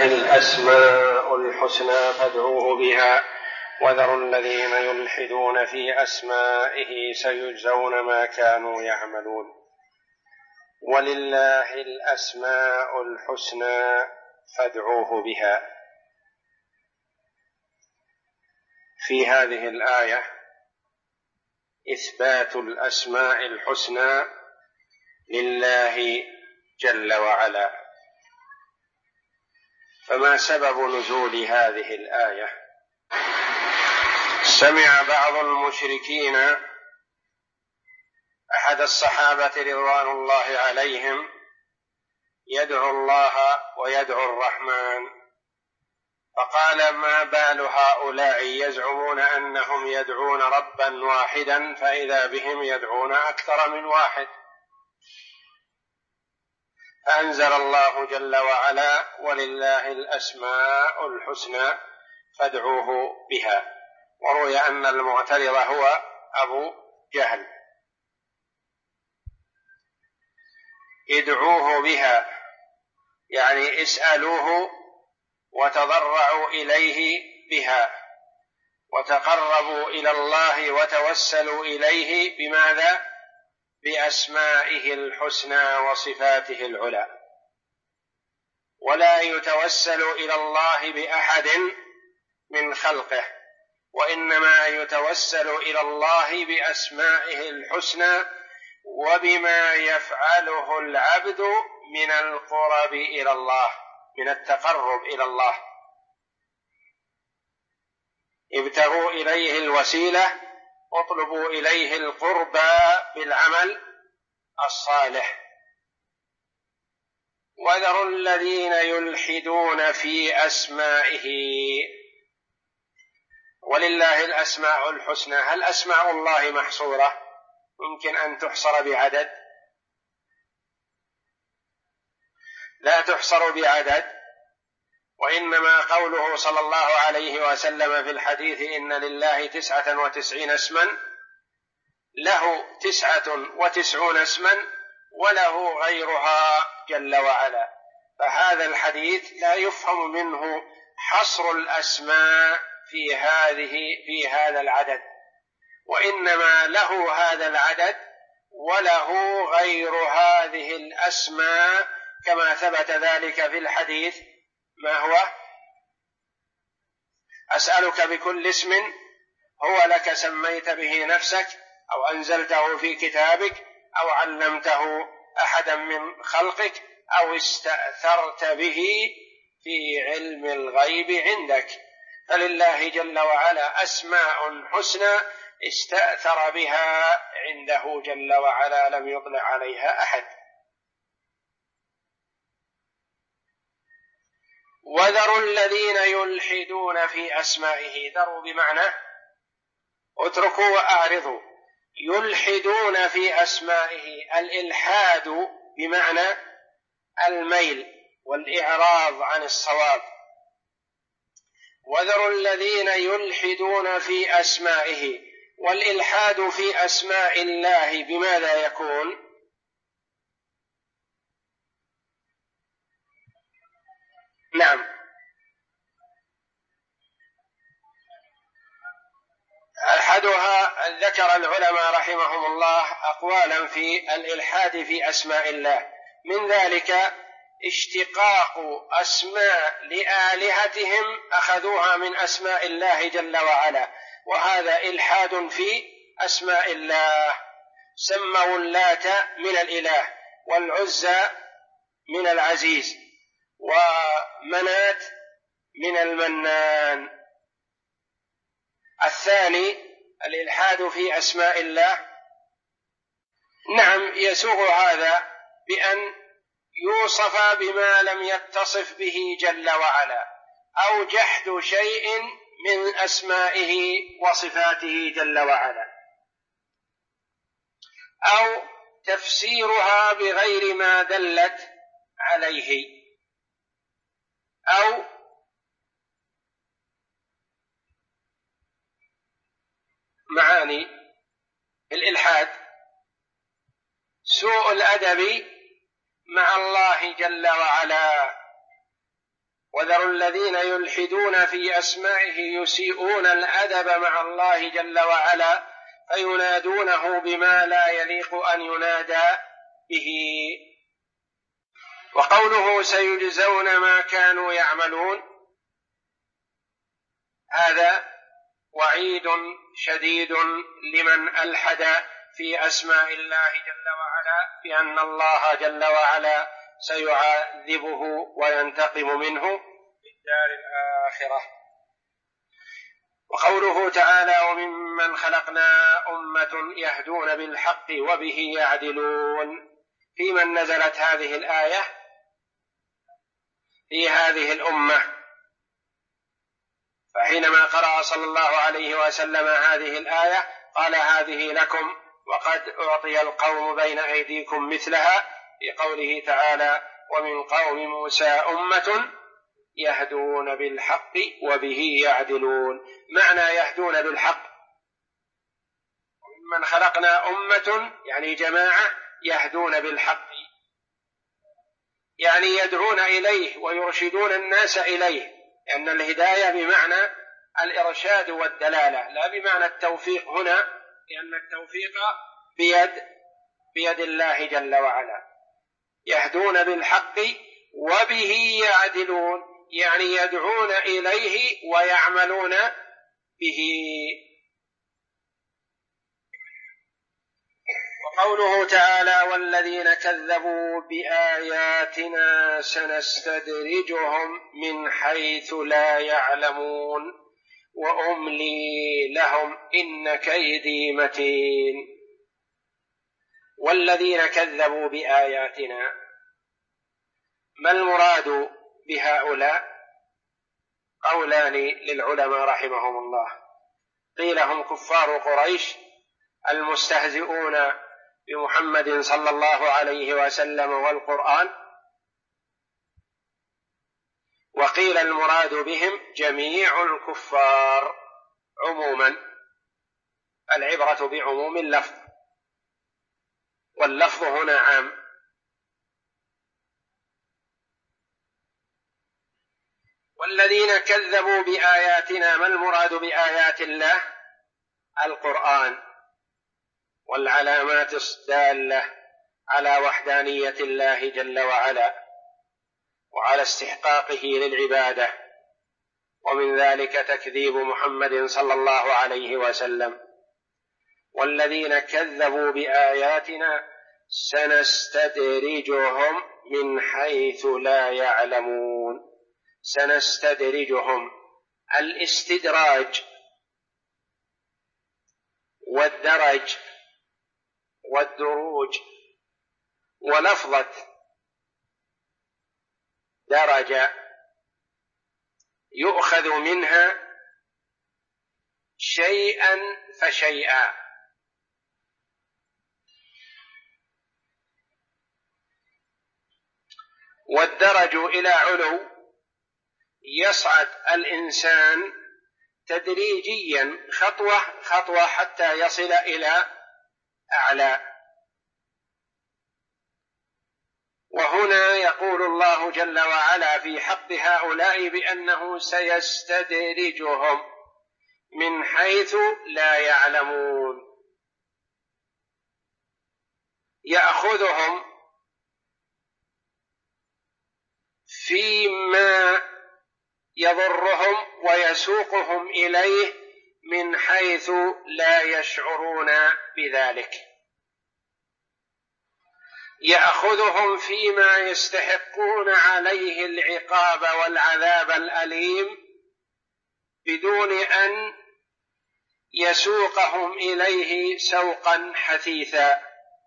الأسماء الحسنى فادعوه بها وذروا الذين يلحدون في أسمائه سيجزون ما كانوا يعملون. ولله الأسماء الحسنى فادعوه بها. في هذه الآية إثبات الأسماء الحسنى لله جل وعلا. فما سبب نزول هذه الآية؟ سمع بعض المشركين أحد الصحابة رضوان الله عليهم يدعو الله ويدعو الرحمن، فقال: ما بال هؤلاء يزعمون أنهم يدعون ربا واحدا فإذا بهم يدعون أكثر من واحد؟ فأنزل الله جل وعلا: ولله الأسماء الحسنى فادعوه بها. وروي أن المعترض هو أبو جهل. ادعوه بها يعني اسألوه وتضرعوا إليه بها، وتقربوا إلى الله وتوسلوا إليه بماذا؟ بأسمائه الحسنى وصفاته العلى. ولا يتوسل إلى الله بأحد من خلقه، وإنما يتوسل إلى الله بأسمائه الحسنى وبما يفعله العبد من القرب إلى الله، من التقرب إلى الله. ابتغوا إليه الوسيلة، اطلبوا إليه القربى بالعمل الصالح. وذروا الذين يلحدون في أسمائه. ولله الأسماء الحسنى. هل أسماء الله محصورة؟ يمكن أن تحصر بعدد؟ لا تحصر بعدد، وإنما قوله صلى الله عليه وسلم في الحديث: إن لله 99 اسما، له 99 اسما وله غيرها جل وعلا. فهذا الحديث لا يفهم منه حصر الأسماء في هذا العدد، وإنما له هذا العدد وله غير هذه الأسماء، كما ثبت ذلك في الحديث. ما هو؟ أسألك بكل اسم هو لك سميت به نفسك أو أنزلته في كتابك أو علمته أحدا من خلقك أو استأثرت به في علم الغيب عندك. فلله جل وعلا أسماء حسنى استأثر بها عنده جل وعلا، لم يطلع عليها أحد. وذروا الذين يلحدون في أسمائه. ذروا بمعنى اتركوا وأعرضوا. يلحدون في أسمائه. الإلحاد بمعنى الميل والإعراض عن الصواب. وذروا الذين يلحدون في أسمائه. والإلحاد في أسماء الله بماذا يكون؟ نعم، أحدها ذكر العلماء رحمهم الله أقوالا في الإلحاد في أسماء الله، من ذلك اشتقاق أسماء لآلهتهم أخذوها من أسماء الله جل وعلا، وهذا إلحاد في أسماء الله. سموا اللات من الإله، والعزى من العزيز، ومنات من المنان. الثاني الإلحاد في أسماء الله. نعم، يسوغ هذا بأن يوصف بما لم يتصف به جل وعلا، أو جحد شيء من أسمائه وصفاته جل وعلا، أو تفسيرها بغير ما دلت عليه، أو معاني الإلحاد سوء الأدب مع الله جل وعلا، وذروا الذين يلحدون في أسمائه يسيئون الأدب مع الله جل وعلا فينادونه بما لا يليق أن ينادى به. وقوله سيجزون ما كانوا يعملون هذا وعيد شديد لمن ألحد في أسماء الله جل وعلا بأن الله جل وعلا سيعذبه وينتقم منه في الدار الآخرة. وقوله تعالى وممن خلقنا أمة يهدون بالحق وبه يعدلون، في من نزلت هذه الآية؟ في هذه الأمة. فحينما قرأ صلى الله عليه وسلم هذه الآية قال هذه لكم وقد أعطي القوم بين أيديكم مثلها، في قوله تعالى ومن قوم موسى أمة يهدون بالحق وبه يعدلون. معنى يهدون بالحق وممن خلقنا أمة يعني جماعة يهدون بالحق، يعني يدعون إليه ويرشدون الناس إليه، لأن الهداية بمعنى الإرشاد والدلالة لا بمعنى التوفيق هنا، لأن التوفيق بيد الله جل وعلا. يهدون بالحق وبه يعدلون يعني يدعون إليه ويعملون به. وقوله تعالى والذين كذبوا بآياتنا سنستدرجهم من حيث لا يعلمون وأملي لهم إن كيدي متين. والذين كذبوا بآياتنا، ما المراد بهؤلاء؟ قولان للعلماء رحمهم الله. قيل هم كفار قريش المستهزئون بمحمد صلى الله عليه وسلم والقرآن، وقيل المراد بهم جميع الكفار عموما، العبرة بعموم اللفظ واللفظ هنا عام. والذين كذبوا بآياتنا، ما المراد بآيات الله؟ القرآن والعلامات الدالة على وحدانية الله جل وعلا وعلى استحقاقه للعبادة، ومن ذلك تكذيب محمد صلى الله عليه وسلم. والذين كذبوا بآياتنا سنستدرجهم من حيث لا يعلمون. سنستدرجهم، الاستدراج والدرج والدروج، ولفظة درجة يؤخذ منها شيئا فشيئا. والدرج إلى علو يصعد الإنسان تدريجيا خطوة خطوة حتى يصل إلى أعلى. وهنا يقول الله جل وعلا في حق هؤلاء بأنه سيستدرجهم من حيث لا يعلمون، يأخذهم فيما يضرهم ويسوقهم إليه من حيث لا يشعرون بذلك، يأخذهم فيما يستحقون عليه العقاب والعذاب الأليم بدون أن يسوقهم إليه سوقا حثيثا،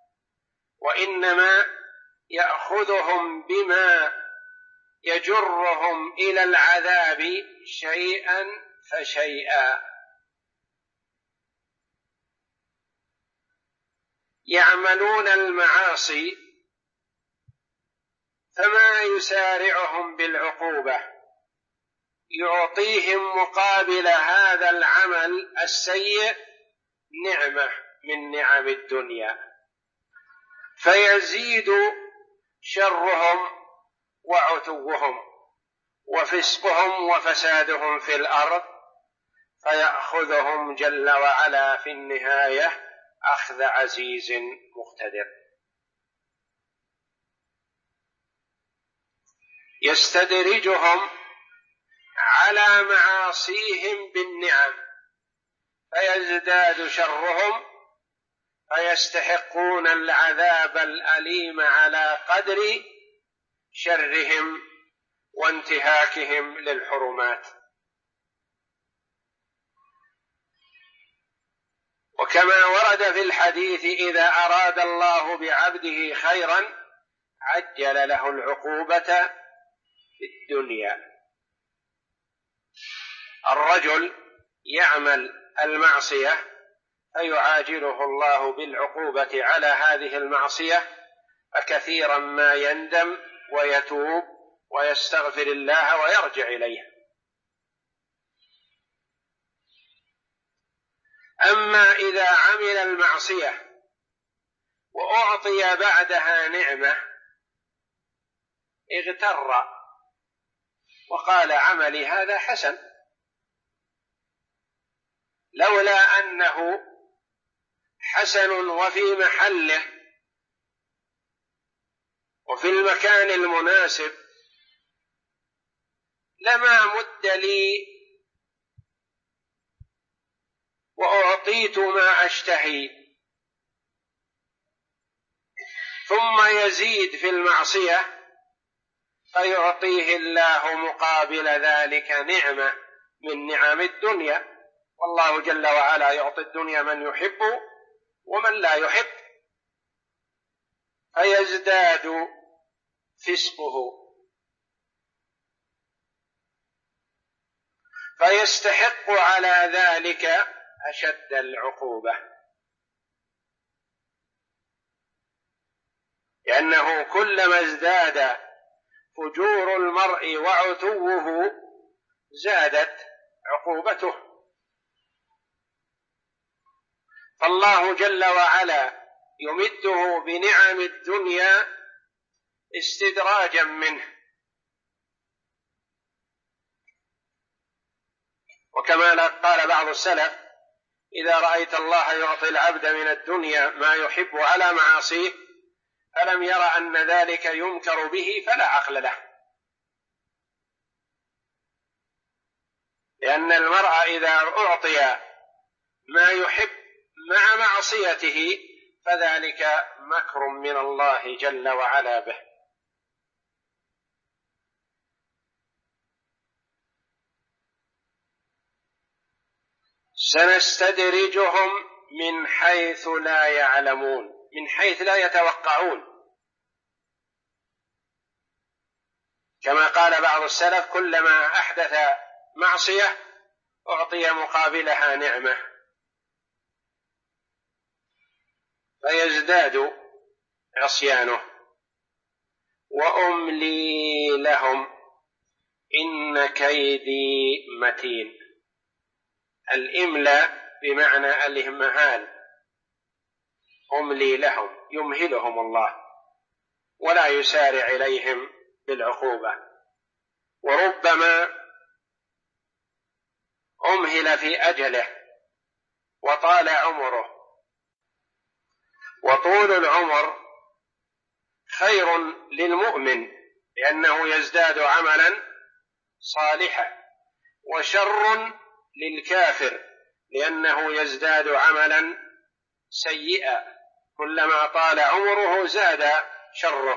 وإنما يأخذهم بما يجرهم إلى العذاب شيئا فشيئا. يعملون المعاصي فما يسارعهم بالعقوبة، يعطيهم مقابل هذا العمل السيء نعمة من نعم الدنيا، فيزيد شرهم وعتوهم وفسقهم وفسادهم في الأرض، فيأخذهم جل وعلا في النهاية أخذ عزيز مقتدر. يستدرجهم على معاصيهم بالنعم فيزداد شرهم، فيستحقون العذاب الأليم على قدر شرهم وانتهاكهم للحرمات. وكما ورد في الحديث: إذا أراد الله بعبده خيرا عجل له العقوبة في الدنيا. الرجل يعمل المعصية فيعاجله الله بالعقوبة على هذه المعصية، فكثيرا ما يندم ويتوب ويستغفر الله ويرجع إليه. أما إذا عمل المعصية وأعطي بعدها نعمة اغتر وقال: عملي هذا حسن، لولا أنه حسن وفي محله وفي المكان المناسب لما مد لي وأعطيت ما أشتهي. ثم يزيد في المعصية فيعطيه الله مقابل ذلك نعمة من نعم الدنيا، والله جل وعلا يعطي الدنيا من يحب ومن لا يحب، فيزداد فسقه، فيستحق على ذلك أشد العقوبة، لأنه كلما ازداد فجور المرء وعتوه زادت عقوبته. فالله جل وعلا يمده بنعم الدنيا استدراجا منه، وكما قال بعض السلف: إذا رأيت الله يعطي العبد من الدنيا ما يحب على معاصيه فلم ير أن ذلك ينكر به فلا عقل له. لأن المرء إذا أعطي ما يحب مع معصيته فذلك مكر من الله جل وعلا به. سنستدرجهم من حيث لا يعلمون، من حيث لا يتوقعون، كما قال بعض السلف: كلما أحدث معصية أعطي مقابلها نعمة فيزداد عصيانه. وأملي لهم إن كيدي متين. الإملاء بمعنى الإمهال، أملي لهم يمهلهم الله ولا يسارع إليهم بالعقوبة. وربما أمهل في أجله وطال عمره، وطول العمر خير للمؤمن لأنه يزداد عملا صالحا، وشر للكافر لأنه يزداد عملا سيئا، كلما طال عمره زاد شره.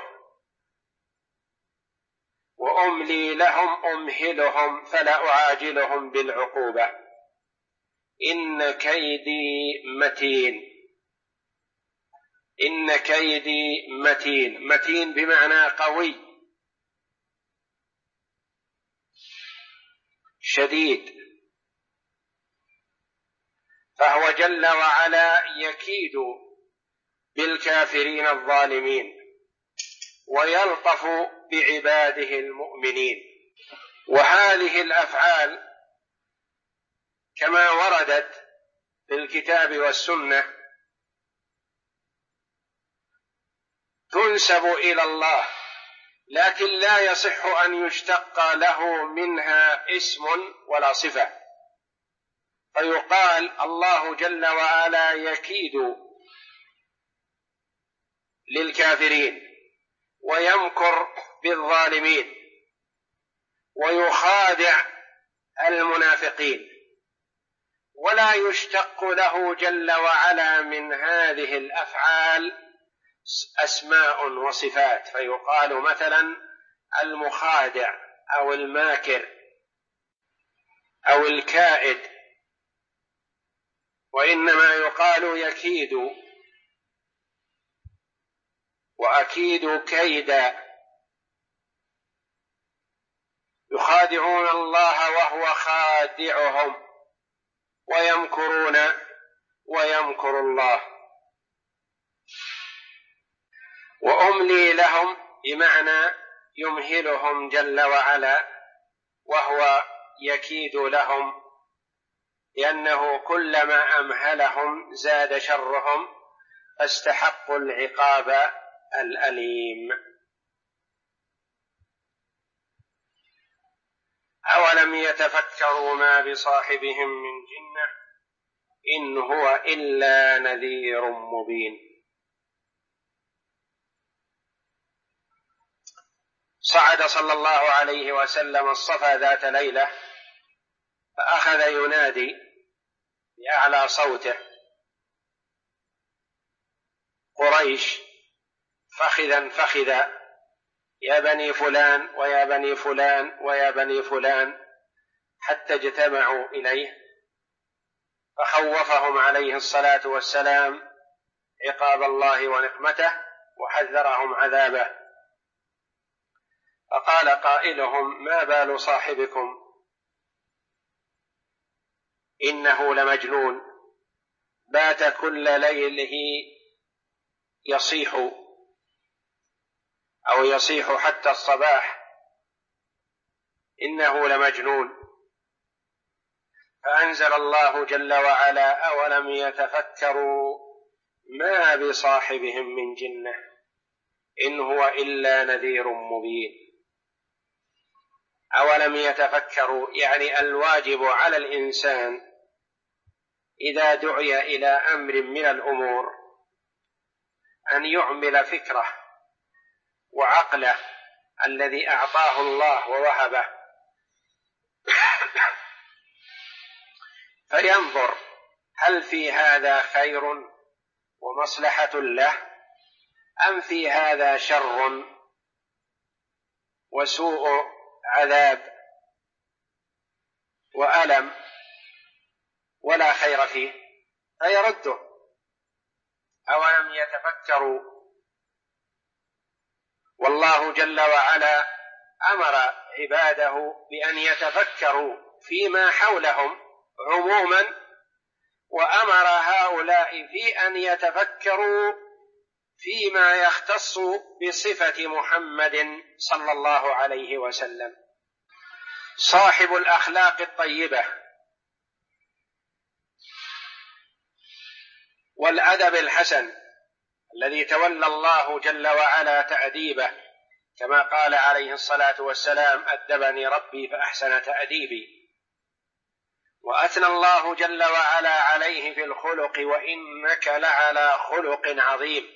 وأملي لهم أمهلهم فلا أعاجلهم بالعقوبة إن كيدي متين. إن كيدي متين، متين بمعنى قوي شديد، فهو جل وعلا يكيد بالكافرين الظالمين ويلطف بعباده المؤمنين. وهذه الأفعال كما وردت في الكتاب والسنة تنسب إلى الله لكن لا يصح أن يشتق له منها اسم ولا صفة، فيقال الله جل وعلا يكيد للكافرين ويمكر بالظالمين ويخادع المنافقين، ولا يشتق له جل وعلا من هذه الأفعال أسماء وصفات، فيقال مثلا المخادع أو الماكر أو الكائد، وإنما يقال يكيد وأكيد كيدا. يخادعون الله وهو خادعهم ويمكرون ويمكر الله. وأملي لهم بمعنى يمهلهم جل وعلا، وهو يكيد لهم، لأنه كلما أمهلهم زاد شرهم فاستحقوا العقاب الأليم. أولم يتفكروا ما بصاحبهم من جنة إن هو إلا نذير مبين. صعد صلى الله عليه وسلم الصفا ذات ليلة، فأخذ ينادي بأعلى صوته: قريش فخذا فخذا، يا بني فلان ويا بني فلان ويا بني فلان، حتى اجتمعوا إليه، فخوفهم عليه الصلاة والسلام عقاب الله ونقمته وحذرهم عذابه. فقال قائلهم: ما بال صاحبكم؟ إنه لمجنون، بات كل ليله يصيح أو يصيح حتى الصباح، إنه لمجنون. فأنزل الله جل وعلا: أولم يتفكروا ما بصاحبهم من جنة إن هو إلا نذير مبين. أولم يتفكروا يعني الواجب على الإنسان إذا دعي إلى أمر من الأمور أن يعمل فكره وعقله الذي أعطاه الله ووهبه، فينظر هل في هذا خير ومصلحة له أم في هذا شر وسوء عذاب وألم ولا خير فيه، فيرده. أولم يتفكروا؟ والله جل وعلا أمر عباده بأن يتفكروا فيما حولهم عموما، وأمر هؤلاء في أن يتفكروا فيما يختص بصفة محمد صلى الله عليه وسلم، صاحب الأخلاق الطيبة والأدب الحسن، الذي تولى الله جل وعلا تأديبه، كما قال عليه الصلاة والسلام: أدبني ربي فأحسن تأديبي. وأثنى الله جل وعلا عليه في الخلق: وإنك لعلى خلق عظيم.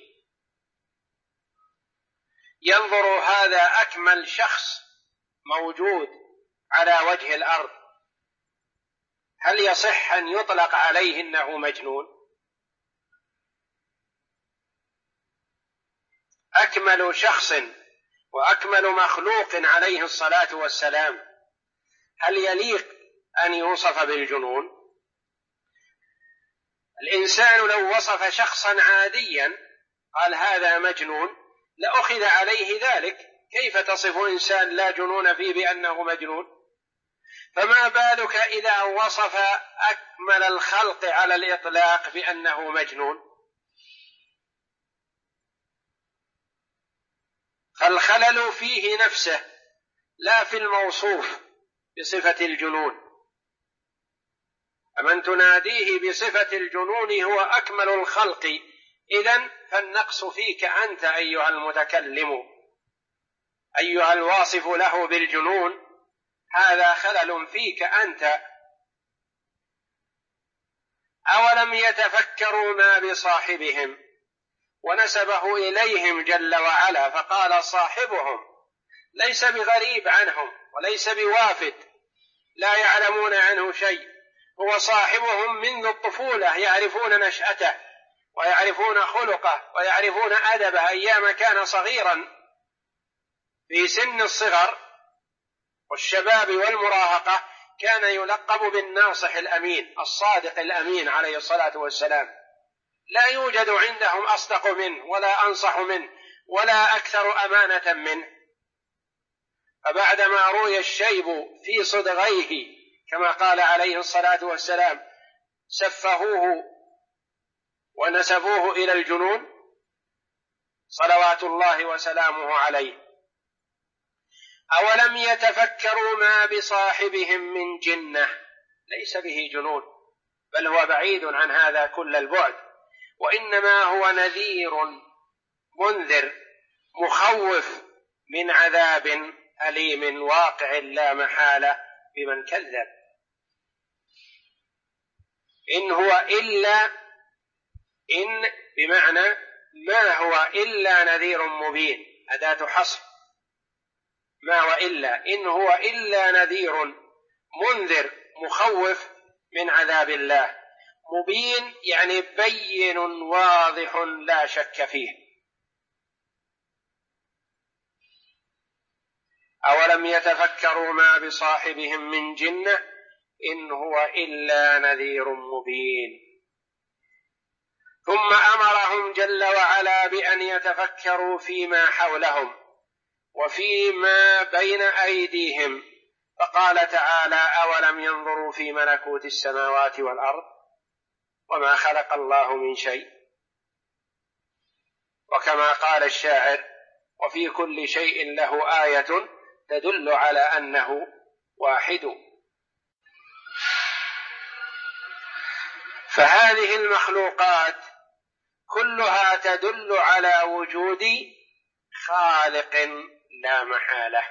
ينظر هذا أكمل شخص موجود على وجه الأرض، هل يصح أن يطلق عليه إنه مجنون؟ أكمل شخص وأكمل مخلوق عليه الصلاة والسلام، هل يليق أن يوصف بالجنون؟ الإنسان لو وصف شخصا عاديا قال هذا مجنون لأخذ عليه ذلك، كيف تصف إنسان لا جنون فيه بأنه مجنون؟ فما بالك إذا وصف أكمل الخلق على الإطلاق بأنه مجنون؟ فالخلل فيه نفسه لا في الموصوف بصفة الجنون. فمن تناديه بصفة الجنون هو أكمل الخلق، إذن فالنقص فيك أنت أيها المتكلم. أيها الواصف له بالجنون، هذا خلل فيك أنت. أولم يتفكروا ما بصاحبهم، ونسبه إليهم جل وعلا، فقال صاحبهم ليس بغريب عنهم وليس بوافد، لا يعلمون عنه شيء، هو صاحبهم منذ الطفولة، يعرفون نشأته ويعرفون خلقه ويعرفون أدبه أيام كان صغيرا في سن الصغر والشباب والمراهقة، كان يلقب بالناصح الأمين الصادق الأمين عليه الصلاة والسلام، لا يوجد عندهم أصدق منه ولا أنصح منه ولا أكثر أمانة منه. فبعدما روي الشيب في صدغيه كما قال عليه الصلاة والسلام سفهوه ونسبوه إلى الجنون صلوات الله وسلامه عليه. أولم يتفكروا ما بصاحبهم من جنة، ليس به جنون، بل هو بعيد عن هذا كل البعد، وإنما هو نذير منذر مخوف من عذاب أليم واقع لا محالة بمن كذب. إن هو إلا، إن بمعنى ما هو إلا نذير مبين، أداة حصر، ما وإلا، إن هو إلا نذير منذر مخوف من عذاب الله، مبين يعني بين واضح لا شك فيه. أولم يتفكروا ما بصاحبهم من جنة إن هو إلا نذير مبين. ثم أمرهم جل وعلا بأن يتفكروا فيما حولهم وفيما بين أيديهم، فقال تعالى أولم ينظروا في ملكوت السماوات والأرض وما خلق الله من شيء، وكما قال الشاعر وفي كل شيء له آية تدل على أنه واحد. فهذه المخلوقات كلها تدل على وجود خالق لا محالة.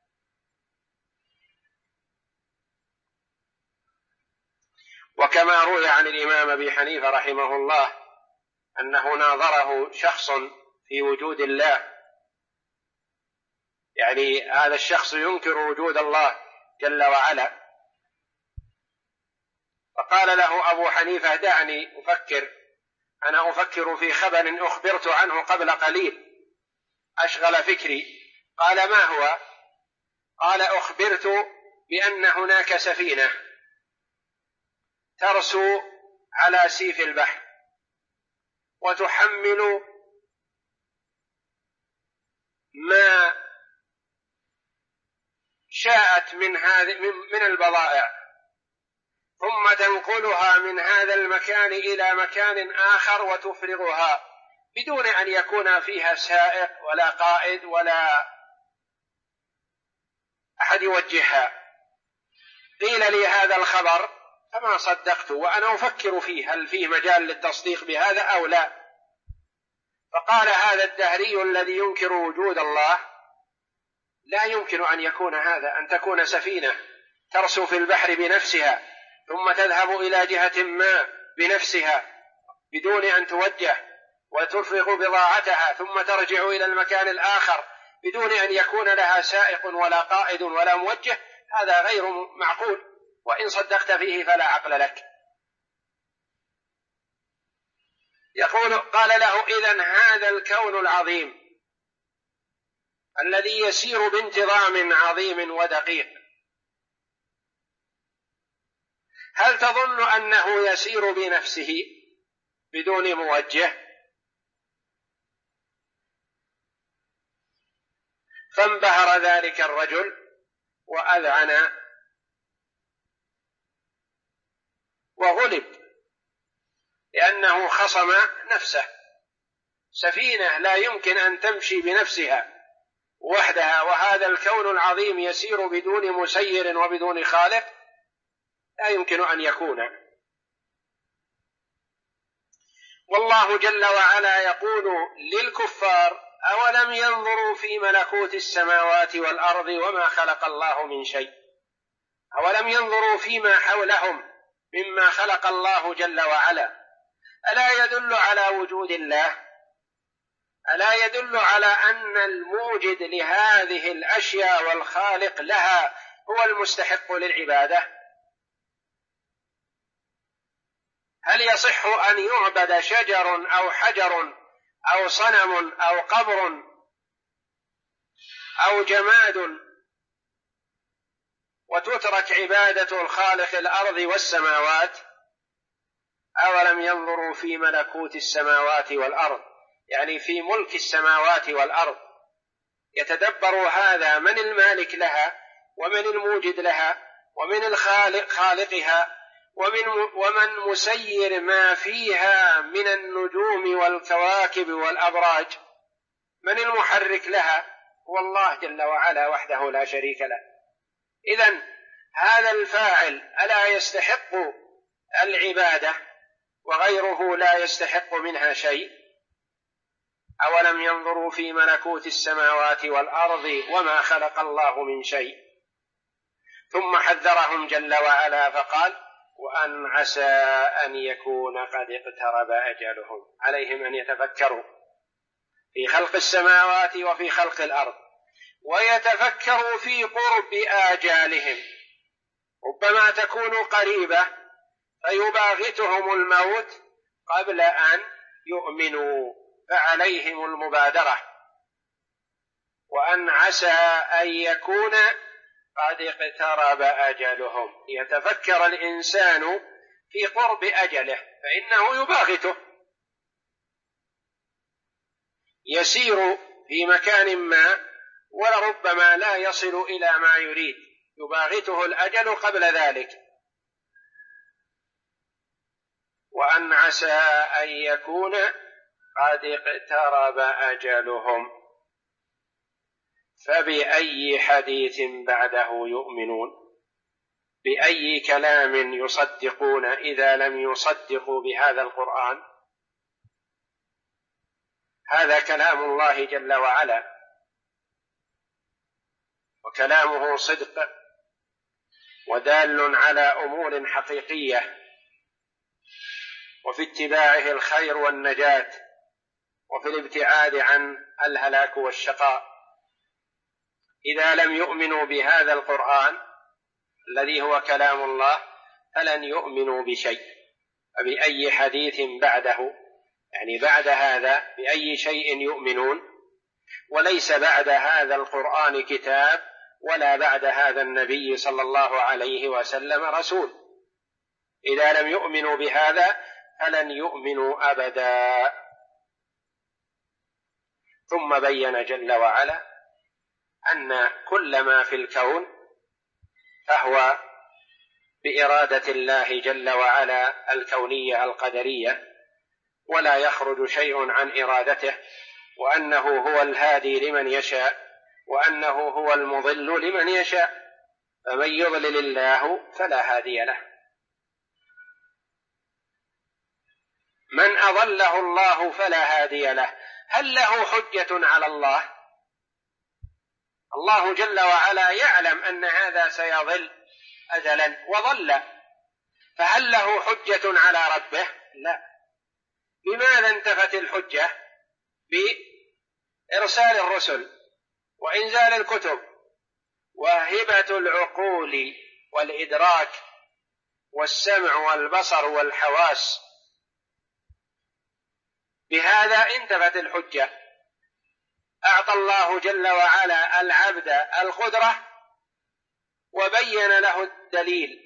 وكما روي عن الإمام أبي حنيفة رحمه الله أنه ناظره شخص في وجود الله، يعني هذا الشخص ينكر وجود الله جل وعلا، فقال له أبو حنيفة دعني أفكر، أنا أفكر في خبر أخبرت عنه قبل قليل أشغل فكري. قال ما هو؟ قال أخبرت بأن هناك سفينة ترسو على سيف البحر وتحمل ما شاءت من البضائع، ثم تنقلها من هذا المكان إلى مكان آخر وتفرغها بدون أن يكون فيها سائق ولا قائد ولا أحد يوجهها. قيل لي هذا الخبر فما صدقت، وأنا أفكر فيه هل فيه مجال للتصديق بهذا أو لا. فقال هذا الدهري الذي ينكر وجود الله لا يمكن أن يكون هذا، أن تكون سفينة ترسو في البحر بنفسها ثم تذهب إلى جهة ما بنفسها بدون أن توجه وتفرغ بضاعتها ثم ترجع إلى المكان الآخر بدون أن يكون لها سائق ولا قائد ولا موجه، هذا غير معقول، وإن صدقت فيه فلا عقل لك. قال له إذن هذا الكون العظيم الذي يسير بانتظام عظيم ودقيق، هل تظن أنه يسير بنفسه بدون موجه؟ فانبهر ذلك الرجل وأذعن وغلب، لأنه خصم نفسه. سفينة لا يمكن أن تمشي بنفسها وحدها، وهذا الكون العظيم يسير بدون مسير وبدون خالق، لا يمكن أن يكون. والله جل وعلا يقول للكفار أولم ينظروا في ملكوت السماوات والأرض وما خلق الله من شيء. أولم ينظروا فيما حولهم مما خلق الله جل وعلا. ألا يدل على وجود الله؟ ألا يدل على أن الموجد لهذه الأشياء والخالق لها هو المستحق للعبادة؟ هل يصح أن يعبد شجر أو حجر أو صنم أو قبر أو جماد وتترك عبادة الخالق الأرض والسماوات؟ أولم ينظروا في ملكوت السماوات والأرض، يعني في ملك السماوات والأرض، يتدبروا هذا من المالك لها ومن الموجد لها ومن الخالق خالقها ومن مسير ما فيها من النجوم والكواكب والأبراج. من المحرك لها؟ هو الله جل وعلا وحده لا شريك له. إذن هذا الفاعل ألا يستحق العبادة وغيره لا يستحق منها شيء؟ أولم ينظروا في ملكوت السماوات والأرض وما خلق الله من شيء. ثم حذرهم جل وعلا فقال: وأن عسى أن يكون قد اقترب أجلهم. عليهم أن يتفكروا في خلق السماوات وفي خلق الأرض، ويتفكروا في قرب آجالهم. ربما تكون قريبة فيباغتهم الموت قبل أن يؤمنوا، فعليهم المبادرة. وأن عسى أن يكون قد اقترب أجلهم. يتفكر الإنسان في قرب أجله فإنه يباغته، يسير في مكان ما ولربما لا يصل إلى ما يريد، يباغته الأجل قبل ذلك. وأن عسى أن يكون قد اقترب أجلهم فبأي حديث بعده يؤمنون. بأي كلام يصدقون إذا لم يصدقوا بهذا القرآن؟ هذا كلام الله جل وعلا، وكلامه صدق ودال على أمور حقيقية، وفي اتباعه الخير والنجاة، وفي الابتعاد عن الهلاك والشقاء. إذا لم يؤمنوا بهذا القرآن الذي هو كلام الله فلن يؤمنوا بشيء. فبأي حديث بعده، يعني بعد هذا بأي شيء يؤمنون؟ وليس بعد هذا القرآن كتاب، ولا بعد هذا النبي صلى الله عليه وسلم رسول. إذا لم يؤمنوا بهذا فلن يؤمنوا أبدا. ثم بين جل وعلا أن كل ما في الكون فهو بإرادة الله جل وعلا الكونية القدرية، ولا يخرج شيء عن إرادته، وأنه هو الهادي لمن يشاء، وأنه هو المضل لمن يشاء، فمن يضلل الله فلا هادي له. من أضله الله فلا هادي له. هل له حجة على الله؟ الله جل وعلا يعلم أن هذا سيضل أجلا وضل، فهل له حجة على ربه؟ لا. بماذا انتفت الحجة؟ بإرسال الرسل وإنزال الكتب وهبة العقول والإدراك والسمع والبصر والحواس، بهذا انتفت الحجة. أعطى الله جل وعلا العبد القدرة وبين له الدليل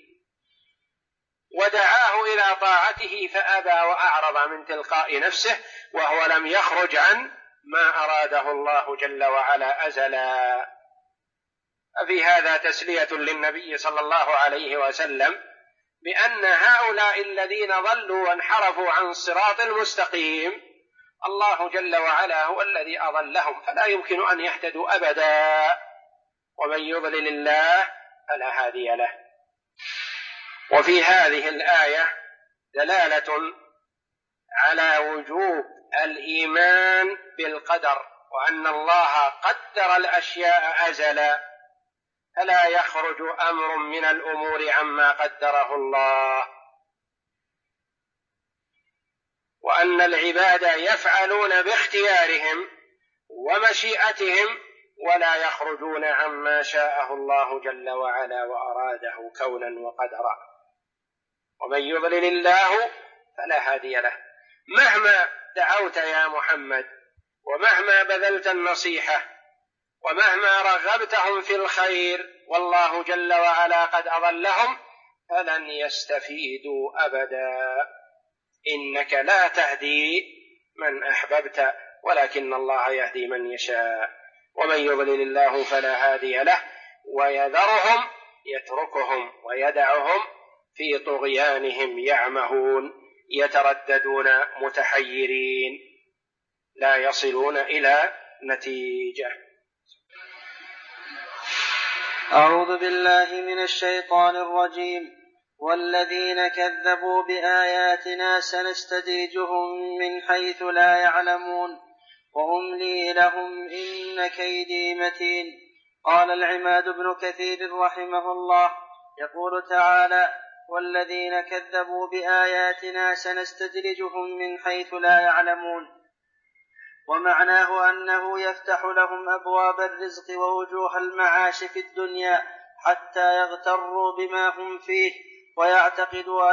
ودعاه إلى طاعته فأبى وأعرض من تلقاء نفسه، وهو لم يخرج عن ما أراده الله جل وعلا أزلا. ففي هذا تسلية للنبي صلى الله عليه وسلم بأن هؤلاء الذين ضلوا وانحرفوا عن الصراط المستقيم الله جل وعلا هو الذي أضلهم، فلا يمكن أن يهتدوا أبدا. ومن يضلل الله فلا هادي له. وفي هذه الآية دلالة على وجوب الإيمان بالقدر وأن الله قدر الأشياء أزلا، فلا يخرج أمر من الأمور عما قدره الله، وأن العباد يفعلون باختيارهم ومشيئتهم ولا يخرجون عما شاءه الله جل وعلا وأراده كونا وقدرا. ومن يضلل الله فلا هادي له. مهما دعوت يا محمد، ومهما بذلت النصيحة، ومهما رغبتهم في الخير، والله جل وعلا قد أضلهم، فلن يستفيدوا أبدا. إنك لا تهدي من أحببت ولكن الله يهدي من يشاء. ومن يضلل الله فلا هادي له، ويذرهم يتركهم ويدعهم في طغيانهم يعمهون، يترددون متحيرين لا يصلون إلى نتيجة. أعوذ بالله من الشيطان الرجيم. والذين كذبوا بآياتنا سنستدرجهم من حيث لا يعلمون وأملي لهم إن كيدي متين. قال العماد بن كثير رحمه الله يقول تعالى: والذين كذبوا بآياتنا سنستدرجهم من حيث لا يعلمون، ومعناه أنه يفتح لهم أبواب الرزق ووجوه المعاش في الدنيا حتى يغتروا بما هم فيه ويعتقدوا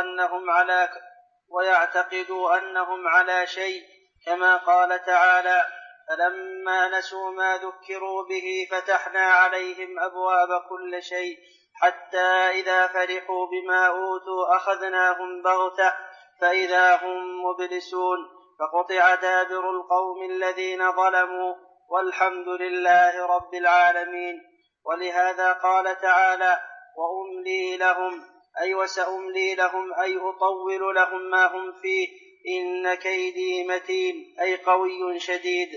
أنهم على شيء، كما قال تعالى: فلما نسوا ما ذكروا به فتحنا عليهم أبواب كل شيء حتى إذا فرحوا بما أوتوا أخذناهم بغتة فإذا هم مبلسون، فقطع دابر القوم الذين ظلموا والحمد لله رب العالمين. ولهذا قال تعالى: وأملي لهم، أي وسأملي لهم، أي أطول لهم ما هم فيه، إن كيدي متين، أي قوي شديد.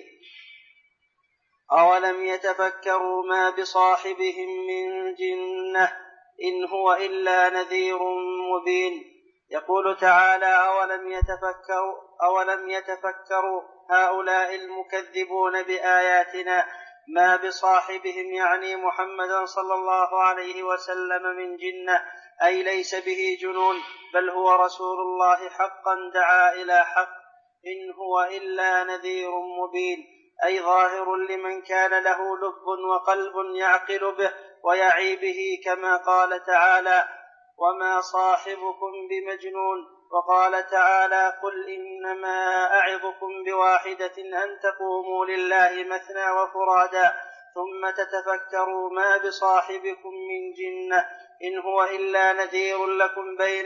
أولم يتفكروا ما بصاحبهم من جنة إن هو إلا نذير مبين. يقول تعالى: أولم يتفكروا هؤلاء المكذبون بآياتنا ما بصاحبهم، يعني محمدا صلى الله عليه وسلم، من جنة، أي ليس به جنون، بل هو رسول الله حقا دعا إلى حق، إن هو إلا نذير مبين، أي ظاهر لمن كان له لب وقلب يعقل به ويعي به، كما قال تعالى: وما صاحبكم بمجنون. وقال تعالى: قل إنما أعظكم بواحدة أن تقوموا لله مثنى وفرادا ثم تتفكروا ما بصاحبكم من جنة إن هو إلا نذير لكم بين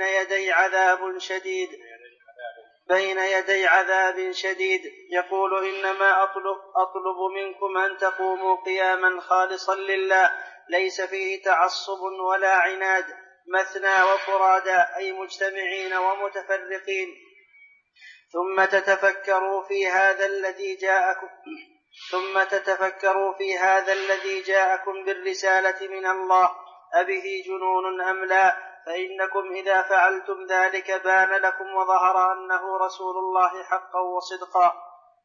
يدي عذاب شديد. يقول: إنما أطلب منكم أن تقوموا قياما خالصا لله ليس فيه تعصب ولا عناد، مثنى وفرادا، أي مجتمعين ومتفرقين، ثم تتفكروا في هذا الذي جاءكم بالرسالة من الله، أبه جنون أم لا؟ فإنكم إذا فعلتم ذلك بان لكم وظهر أنه رسول الله حقا وصدقا.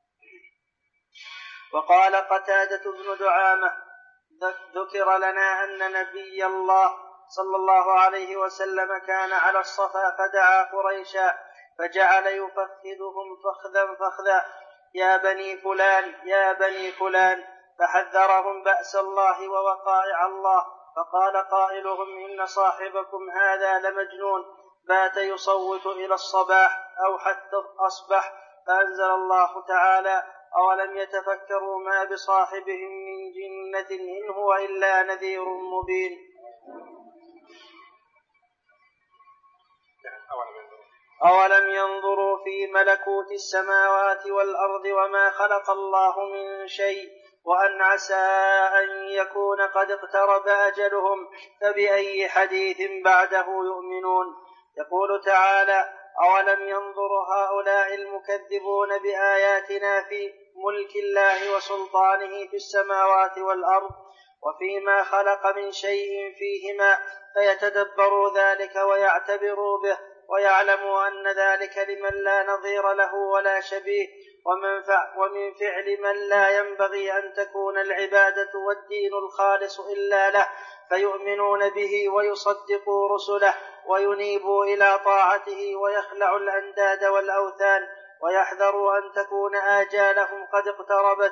وقال قتادة بن دعامة: ذكر لنا أن نبي الله صلى الله عليه وسلم كان على الصفا فدعا قريشا فجعل يفخذهم فخذا: يا بني فلان يا بني فلان، فحذرهم بأس الله ووقائع الله. فقال قائلهم: إن صاحبكم هذا لمجنون، بات يصوت إلى الصباح أو حتى أصبح. فأنزل الله تعالى: أولم يتفكروا ما بصاحبهم من جنة إن هو إلا نذير مبين. أولم ينظروا في ملكوت السماوات والأرض وما خلق الله من شيء وأن عسى أن يكون قد اقترب أجلهم، فبأي حديث بعده يؤمنون. يقول تعالى: أولم ينظر هؤلاء المكذبون بآياتنا في ملك الله وسلطانه في السماوات والأرض وفيما خلق من شيء فيهما، فيتدبروا ذلك ويعتبروا به ويعلموا أن ذلك لمن لا نظير له ولا شبيه، ومن فعل من لا ينبغي أن تكون العبادة والدين الخالص إلا له، فيؤمنون به ويصدقوا رسله وينيبوا إلى طاعته ويخلعوا الأنداد والأوثان، ويحذروا أن تكون آجالهم قد اقتربت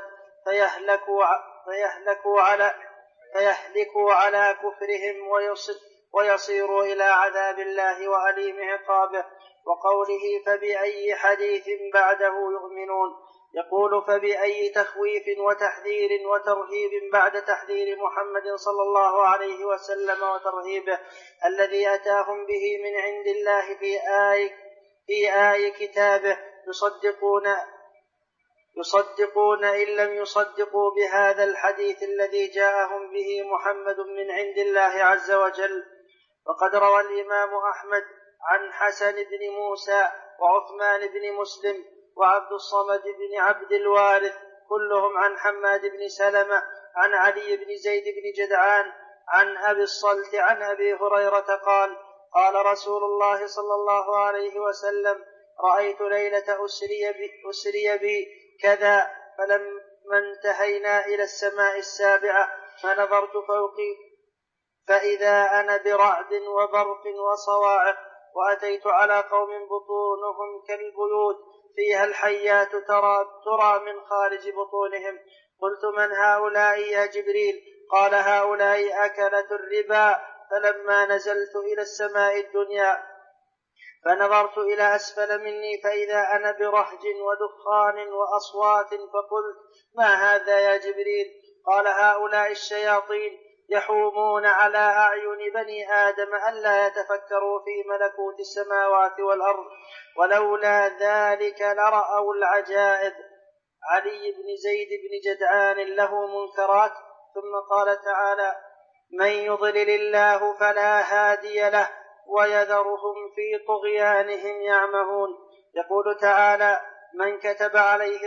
فيهلكوا على كفرهم ويصيروا إلى عذاب الله وأليم عقابه. وقوله فبأي حديث بعده يؤمنون، يقول فبأي تخويف وتحذير وترهيب بعد تحذير محمد صلى الله عليه وسلم وترهيبه الذي أتاهم به من عند الله في آي كتابه، يصدقون إن لم يصدقوا بهذا الحديث الذي جاءهم به محمد من عند الله عز وجل. وقد روى الإمام أحمد عن حسن بن موسى وعثمان بن مسلم وعبد الصمد بن عبد الوارث كلهم عن حماد بن سلمة عن علي بن زيد بن جدعان عن أبي الصلت عن أبي هريرة قال: قال رسول الله صلى الله عليه وسلم: رأيت ليلة أسري بي كذا، فلما انتهينا إلى السماء السابعة فنظرت فوقي فإذا أنا برعد وبرق وصواعق، وأتيت على قوم بطونهم كالبيوت فيها الحيات ترى من خارج بطونهم. قلت: من هؤلاء يا جبريل؟ قال: هؤلاء أكلة الربا. فلما نزلت إلى السماء الدنيا فنظرت إلى أسفل مني فإذا أنا برهج ودخان وأصوات، فقلت: ما هذا يا جبريل؟ قال: هؤلاء الشياطين يحومون على أعين بني آدم ألا يتفكروا في ملكوت السماوات والأرض، ولولا ذلك لرأوا العجائب. علي بن زيد بن جدعان له منكرات. ثم قال تعالى: من يضلل الله فلا هادي له ويذرهم في طغيانهم يعمهون. يقول تعالى: من كتب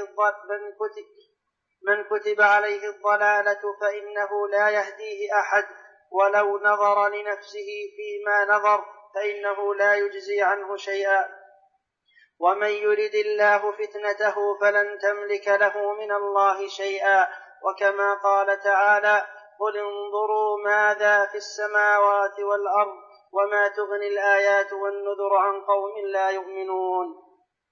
عليه الضلالة فإنه لا يهديه أحد، ولو نظر لنفسه فيما نظر فإنه لا يجزي عنه شيئا. ومن يرد الله فتنته فلن تملك له من الله شيئا. وكما قال تعالى: قل انظروا ماذا في السماوات والأرض وما تغني الآيات والنذر عن قوم لا يؤمنون.